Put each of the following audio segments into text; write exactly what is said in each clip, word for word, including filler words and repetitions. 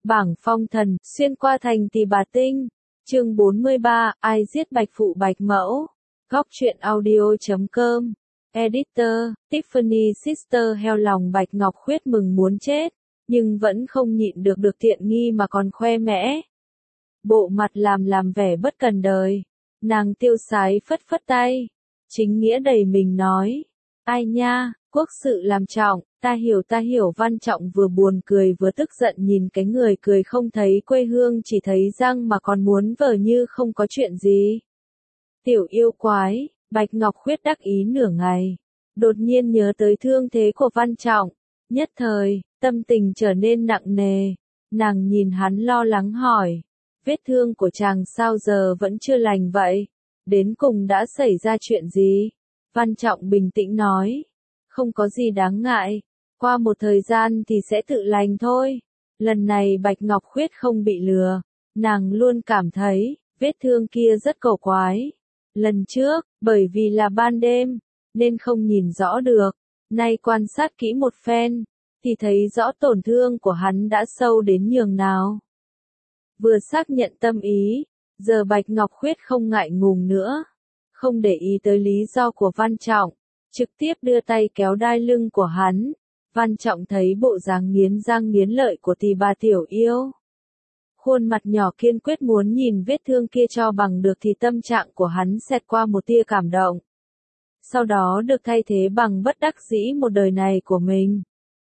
Bảng phong thần, xuyên qua thành Tỳ Bà Tinh. Chương bốn mươi ba, ai giết Bạch Phụ Bạch Mẫu. Góc truyện audio chấm com. Editor, Tiffany Sister heo lòng Bạch Ngọc Khuyết mừng muốn chết, nhưng vẫn không nhịn được được tiện nghi mà còn khoe mẽ. Bộ mặt làm làm vẻ bất cần đời. Nàng tiêu sái phất phất tay. Chính nghĩa đầy mình nói. Ai nha, quốc sự làm trọng, ta hiểu ta hiểu. Văn Trọng vừa buồn cười vừa tức giận nhìn cái người cười không thấy quê hương chỉ thấy răng mà còn muốn vờ như không có chuyện gì. Tiểu yêu quái, Bạch Ngọc Khuyết đắc ý nửa ngày. Đột nhiên nhớ tới thương thế của Văn Trọng. Nhất thời, tâm tình trở nên nặng nề. Nàng nhìn hắn lo lắng hỏi. Vết thương của chàng sao giờ vẫn chưa lành vậy? Đến cùng đã xảy ra chuyện gì? Văn Trọng bình tĩnh nói. Không có gì đáng ngại. Qua một thời gian thì sẽ tự lành thôi. Lần này Bạch Ngọc Khuyết không bị lừa. Nàng luôn cảm thấy, vết thương kia rất cổ quái. Lần trước, bởi vì là ban đêm, nên không nhìn rõ được. Nay quan sát kỹ một phen, thì thấy rõ tổn thương của hắn đã sâu đến nhường nào. Vừa xác nhận tâm ý, giờ Bạch Ngọc Khuyết không ngại ngùng nữa. Không để ý tới lý do của Văn Trọng, trực tiếp đưa tay kéo đai lưng của hắn. Văn Trọng thấy bộ dáng nghiến răng nghiến lợi của Tỳ Bà tiểu yêu. Khuôn mặt nhỏ kiên quyết muốn nhìn vết thương kia cho bằng được thì tâm trạng của hắn xẹt qua một tia cảm động. Sau đó được thay thế bằng bất đắc dĩ một đời này của mình.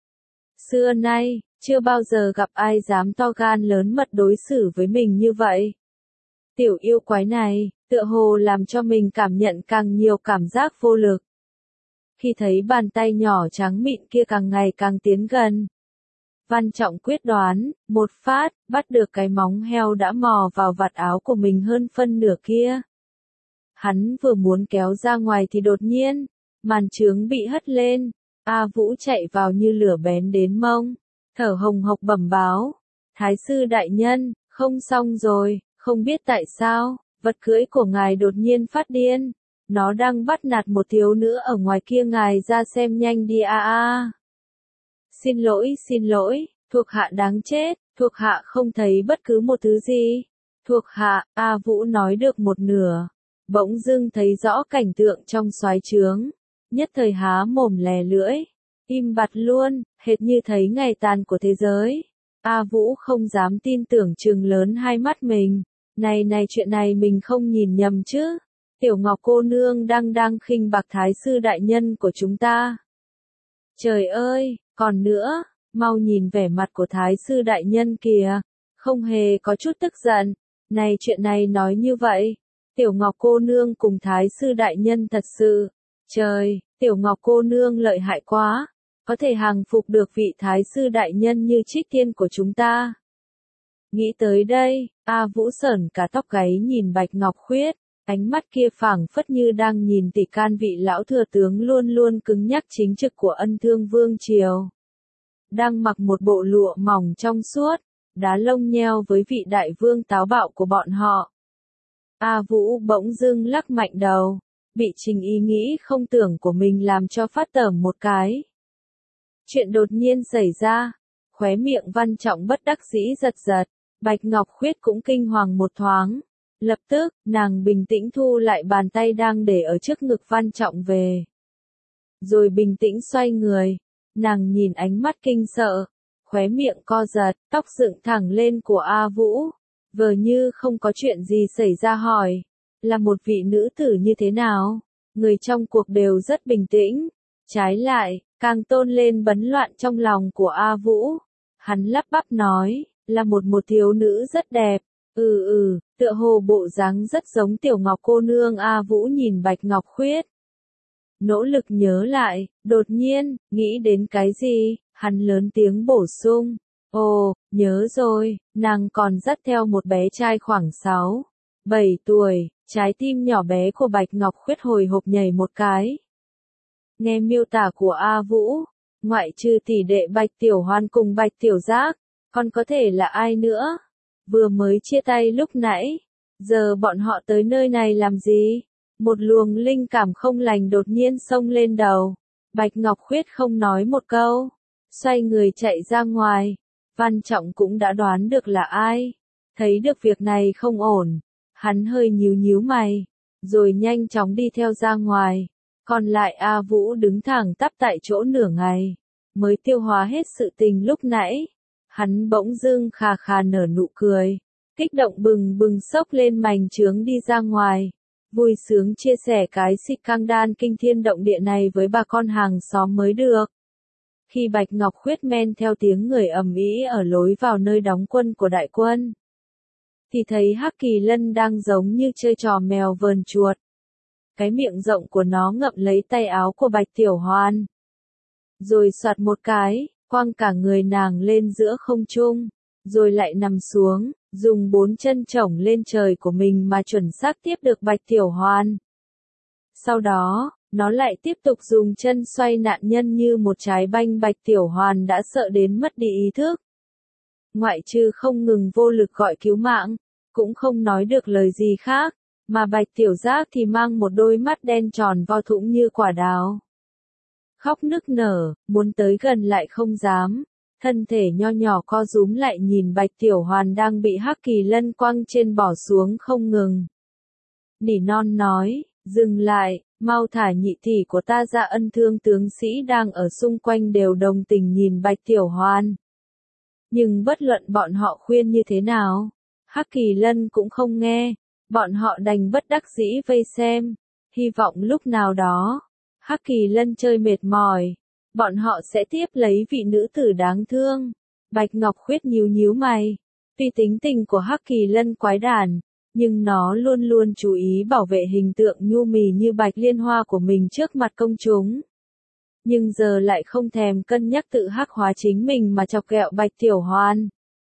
Xưa nay, chưa bao giờ gặp ai dám to gan lớn mật đối xử với mình như vậy. Tiểu yêu quái này, tựa hồ làm cho mình cảm nhận càng nhiều cảm giác vô lực. Khi thấy bàn tay nhỏ trắng mịn kia càng ngày càng tiến gần, Văn Trọng quyết đoán, một phát, bắt được cái móng heo đã mò vào vạt áo của mình hơn phân nửa kia. Hắn vừa muốn kéo ra ngoài thì đột nhiên, màn trướng bị hất lên, A Vũ chạy vào như lửa bén đến mông, thở hồng hộc bẩm báo. Thái sư đại nhân, không xong rồi, không biết tại sao, vật cưỡi của ngài đột nhiên phát điên. Nó đang bắt nạt một thiếu nữ ở ngoài kia, ngài ra xem nhanh đi a a. Xin lỗi, xin lỗi, thuộc hạ đáng chết, thuộc hạ không thấy bất cứ một thứ gì. Thuộc hạ, A Vũ nói được một nửa, bỗng dưng thấy rõ cảnh tượng trong soái trướng, nhất thời há mồm lè lưỡi, im bặt luôn, hệt như thấy ngày tàn của thế giới. A Vũ không dám tin tưởng trừng lớn hai mắt mình, này này chuyện này mình không nhìn nhầm chứ? Tiểu Ngọc cô nương đang đang khinh bạc thái sư đại nhân của chúng ta. Trời ơi, còn nữa, mau nhìn vẻ mặt của thái sư đại nhân kìa, không hề có chút tức giận. Này chuyện này nói như vậy, Tiểu Ngọc cô nương cùng thái sư đại nhân thật sự, trời, Tiểu Ngọc cô nương lợi hại quá, có thể hàng phục được vị thái sư đại nhân như Trích Tiên của chúng ta. Nghĩ tới đây, A Vũ sởn cả tóc gáy nhìn Bạch Ngọc Khuyết. Ánh mắt kia phảng phất như đang nhìn tỷ can vị lão thừa tướng luôn luôn cứng nhắc chính trực của Ân Thương Vương triều. Đang mặc một bộ lụa mỏng trong suốt, đá lông nheo với vị đại vương táo bạo của bọn họ. A Vũ bỗng dưng lắc mạnh đầu, bị trình ý nghĩ không tưởng của mình làm cho phát tởm một cái. Chuyện đột nhiên xảy ra, khóe miệng Văn Trọng bất đắc dĩ giật giật, Bạch Ngọc Khuyết cũng kinh hoàng một thoáng. Lập tức, nàng bình tĩnh thu lại bàn tay đang để ở trước ngực Văn Trọng về. Rồi bình tĩnh xoay người, nàng nhìn ánh mắt kinh sợ, khóe miệng co giật, tóc dựng thẳng lên của A Vũ, vờ như không có chuyện gì xảy ra hỏi, là một vị nữ tử như thế nào? Người trong cuộc đều rất bình tĩnh, trái lại, càng tôn lên bấn loạn trong lòng của A Vũ. Hắn lắp bắp nói, là một một thiếu nữ rất đẹp. Ừ ừ, tựa hồ bộ dáng rất giống Tiểu Ngọc cô nương. A Vũ nhìn Bạch Ngọc Khuyết, nỗ lực nhớ lại, đột nhiên, nghĩ đến cái gì, hắn lớn tiếng bổ sung. Ồ, nhớ rồi, nàng còn dắt theo một bé trai khoảng sáu, bảy tuổi, trái tim nhỏ bé của Bạch Ngọc Khuyết hồi hộp nhảy một cái. Nghe miêu tả của A Vũ, ngoại trừ tỷ đệ Bạch Tiểu Hoan cùng Bạch Tiểu Giác, còn có thể là ai nữa? Vừa mới chia tay lúc nãy, giờ bọn họ tới nơi này làm gì? Một luồng linh cảm không lành đột nhiên xông lên đầu. Bạch Ngọc Khuyết không nói một câu, xoay người chạy ra ngoài. Văn Trọng cũng đã đoán được là ai. Thấy được việc này không ổn, hắn hơi nhíu nhíu mày, rồi nhanh chóng đi theo ra ngoài. Còn lại A Vũ đứng thẳng tắp tại chỗ nửa ngày, mới tiêu hóa hết sự tình lúc nãy. Hắn bỗng dưng khà khà nở nụ cười, kích động bừng bừng xốc lên mành chướng đi ra ngoài, vui sướng chia sẻ cái scandal kinh thiên động địa này với bà con hàng xóm mới được. Khi Bạch Ngọc Khuyết men theo tiếng người ầm ĩ ở lối vào nơi đóng quân của đại quân, thì thấy Hắc Kỳ Lân đang giống như chơi trò mèo vờn chuột. Cái miệng rộng của nó ngậm lấy tay áo của Bạch Tiểu Hoan, rồi soạt một cái, quăng cả người nàng lên giữa không trung, rồi lại nằm xuống, dùng bốn chân chổng lên trời của mình mà chuẩn xác tiếp được Bạch Tiểu Hoan. Sau đó, nó lại tiếp tục dùng chân xoay nạn nhân như một trái banh. Bạch Tiểu Hoan đã sợ đến mất đi ý thức. Ngoại trừ không ngừng vô lực gọi cứu mạng, cũng không nói được lời gì khác, mà Bạch Tiểu Giác thì mang một đôi mắt đen tròn vo thủng như quả đào. Khóc nức nở, muốn tới gần lại không dám, thân thể nho nhỏ co rúm lại nhìn Bạch Tiểu Hoan đang bị Hắc Kỳ Lân quăng trên bỏ xuống không ngừng. Nỉ non nói, dừng lại, mau thả nhị tỷ của ta ra. Ân Thương tướng sĩ đang ở xung quanh đều đồng tình nhìn Bạch Tiểu Hoan. Nhưng bất luận bọn họ khuyên như thế nào, Hắc Kỳ Lân cũng không nghe, bọn họ đành bất đắc dĩ vây xem, hy vọng lúc nào đó, Hắc Kỳ Lân chơi mệt mỏi, bọn họ sẽ tiếp lấy vị nữ tử đáng thương. Bạch Ngọc Khuyết nhíu nhíu mày, tuy tính tình của Hắc Kỳ Lân quái đản, nhưng nó luôn luôn chú ý bảo vệ hình tượng nhu mì như Bạch Liên Hoa của mình trước mặt công chúng. Nhưng giờ lại không thèm cân nhắc tự hắc hóa chính mình mà chọc ghẹo Bạch Tiểu Hoan.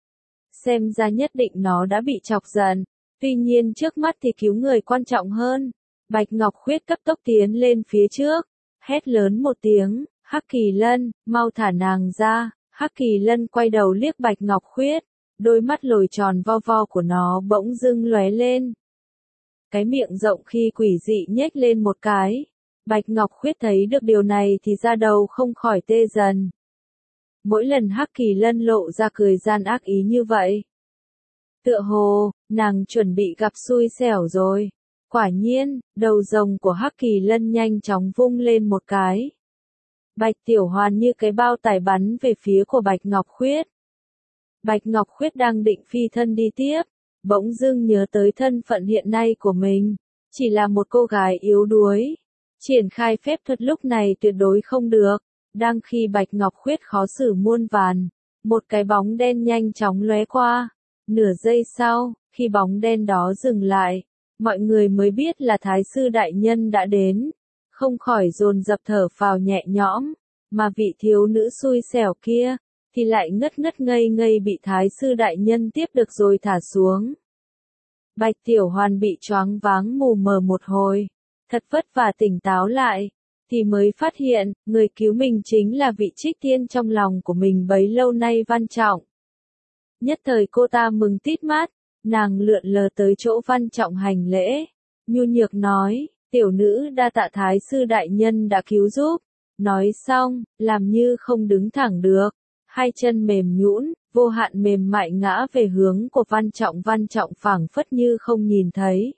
Xem ra nhất định nó đã bị chọc giận, tuy nhiên trước mắt thì cứu người quan trọng hơn. Bạch Ngọc Khuyết cấp tốc tiến lên phía trước, hét lớn một tiếng, Hắc Kỳ Lân, mau thả nàng ra. Hắc Kỳ Lân quay đầu liếc Bạch Ngọc Khuyết, đôi mắt lồi tròn vo vo của nó bỗng dưng lóe lên. Cái miệng rộng khi quỷ dị nhếch lên một cái. Bạch Ngọc Khuyết thấy được điều này thì da đầu không khỏi tê dần. Mỗi lần Hắc Kỳ Lân lộ ra cười gian ác ý như vậy, tựa hồ, nàng chuẩn bị gặp xui xẻo rồi. Quả nhiên, đầu rồng của Hắc Kỳ Lân nhanh chóng vung lên một cái. Bạch Tiểu Hoan như cái bao tải bắn về phía của Bạch Ngọc Khuyết. Bạch Ngọc Khuyết đang định phi thân đi tiếp, bỗng dưng nhớ tới thân phận hiện nay của mình, chỉ là một cô gái yếu đuối. Triển khai phép thuật lúc này tuyệt đối không được. Đang khi Bạch Ngọc Khuyết khó xử muôn vàn, một cái bóng đen nhanh chóng lóe qua. Nửa giây sau, khi bóng đen đó dừng lại, mọi người mới biết là Thái sư đại nhân đã đến, không khỏi dồn dập thở phào nhẹ nhõm, mà vị thiếu nữ xui xẻo kia, thì lại ngất ngất ngây ngây bị Thái sư đại nhân tiếp được rồi thả xuống. Bạch Tiểu Hoan bị choáng váng mù mờ một hồi, thật vất vả tỉnh táo lại, thì mới phát hiện, người cứu mình chính là vị trích tiên trong lòng của mình bấy lâu nay Văn Trọng. Nhất thời cô ta mừng tít mắt, nàng lượn lờ tới chỗ Văn Trọng hành lễ, nhu nhược nói, tiểu nữ đa tạ Thái sư đại nhân đã cứu giúp. Nói xong, làm như không đứng thẳng được, hai chân mềm nhũn, vô hạn mềm mại ngã về hướng của Văn Trọng. Văn Trọng phảng phất như không nhìn thấy.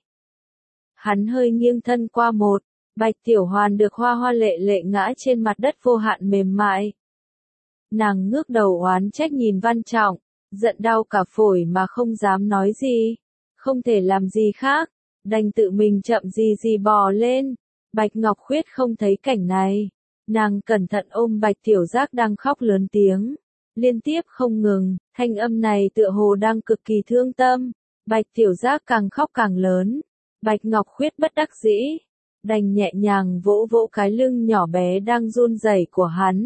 Hắn hơi nghiêng thân qua một, Bạch Tiểu Hoan được hoa hoa lệ lệ ngã trên mặt đất vô hạn mềm mại. Nàng ngước đầu oán trách nhìn Văn Trọng, giận đau cả phổi mà không dám nói gì, không thể làm gì khác, đành tự mình chậm gì gì bò lên. Bạch Ngọc Khuyết không thấy cảnh này, nàng cẩn thận ôm Bạch Tiểu Giác đang khóc lớn tiếng, liên tiếp không ngừng, thanh âm này tựa hồ đang cực kỳ thương tâm. Bạch Tiểu Giác càng khóc càng lớn, Bạch Ngọc Khuyết bất đắc dĩ, đành nhẹ nhàng vỗ vỗ cái lưng nhỏ bé đang run rẩy của hắn.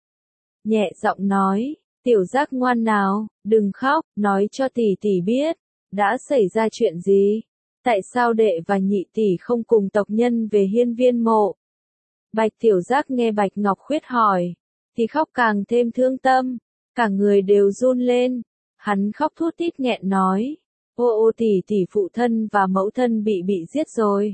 Nhẹ giọng nói, Tiểu Giác ngoan nào, đừng khóc, nói cho tỷ tỷ biết, đã xảy ra chuyện gì? Tại sao đệ và nhị tỷ không cùng tộc nhân về Hiên Viên mộ? Bạch Tiểu Giác nghe Bạch Ngọc Khuyết hỏi, thì khóc càng thêm thương tâm, cả người đều run lên, hắn khóc thút thít nghẹn nói, ô ô tỷ tỷ phụ thân và mẫu thân bị bị giết rồi.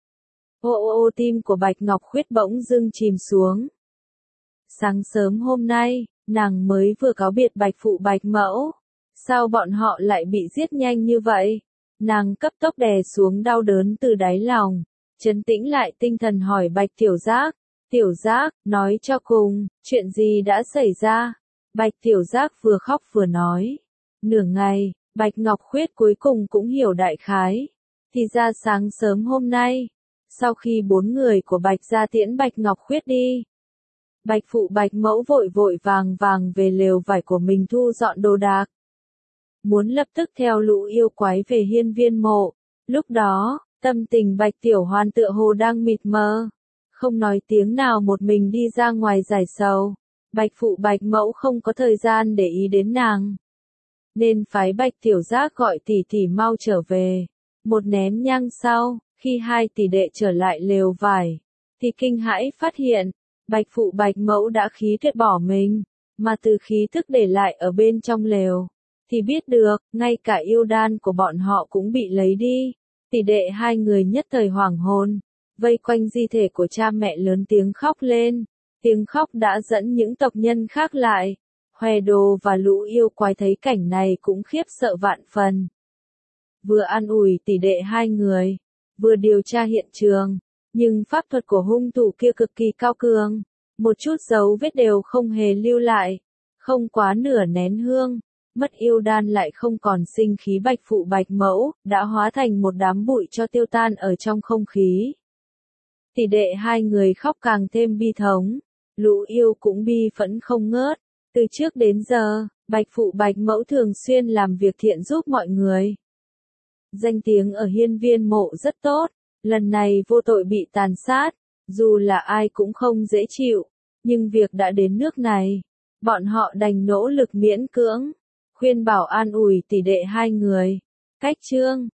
Ô ô ô tim của Bạch Ngọc Khuyết bỗng dưng chìm xuống. Sáng sớm hôm nay, nàng mới vừa cáo biệt Bạch Phụ Bạch Mẫu. Sao bọn họ lại bị giết nhanh như vậy? Nàng cấp tốc đè xuống đau đớn từ đáy lòng, trấn tĩnh lại tinh thần hỏi Bạch Tiểu Giác. Tiểu Giác, nói cho cùng, chuyện gì đã xảy ra? Bạch Tiểu Giác vừa khóc vừa nói. Nửa ngày, Bạch Ngọc Khuyết cuối cùng cũng hiểu đại khái. Thì ra sáng sớm hôm nay, sau khi bốn người của Bạch gia tiễn Bạch Ngọc Khuyết đi, Bạch Phụ Bạch Mẫu vội vội vàng vàng về lều vải của mình thu dọn đồ đạc. Muốn lập tức theo lũ yêu quái về hiên viên mộ. Lúc đó, tâm tình Bạch Tiểu Hoan tựa hồ đang mịt mờ, không nói tiếng nào một mình đi ra ngoài giải sầu. Bạch Phụ Bạch Mẫu không có thời gian để ý đến nàng, nên phái Bạch Tiểu Giác gọi tỷ tỷ mau trở về. Một nén nhang sau, khi hai tỷ đệ trở lại lều vải, thì kinh hãi phát hiện, Bạch Phụ Bạch Mẫu đã khí tuyệt bỏ mình, mà từ khí thức để lại ở bên trong lều, thì biết được, ngay cả yêu đan của bọn họ cũng bị lấy đi. Tỷ đệ hai người nhất thời hoảng hồn, vây quanh di thể của cha mẹ lớn tiếng khóc lên. Tiếng khóc đã dẫn những tộc nhân khác lại. Hoè Đồ và lũ yêu quái thấy cảnh này cũng khiếp sợ vạn phần. Vừa an ủi tỷ đệ hai người, vừa điều tra hiện trường, nhưng pháp thuật của hung thủ kia cực kỳ cao cường, một chút dấu vết đều không hề lưu lại. Không quá nửa nén hương, mất yêu đan lại không còn sinh khí. Bạch Phụ Bạch Mẫu đã hóa thành một đám bụi cho tiêu tan ở trong không khí. Tỷ đệ hai người khóc càng thêm bi thống, lũ yêu cũng bi phẫn không ngớt. Từ trước đến giờ, Bạch Phụ Bạch Mẫu thường xuyên làm việc thiện giúp mọi người. Danh tiếng ở hiên viên mộ rất tốt, lần này vô tội bị tàn sát, dù là ai cũng không dễ chịu, nhưng việc đã đến nước này, bọn họ đành nỗ lực miễn cưỡng, khuyên bảo an ủi tỷ đệ hai người. Cách chương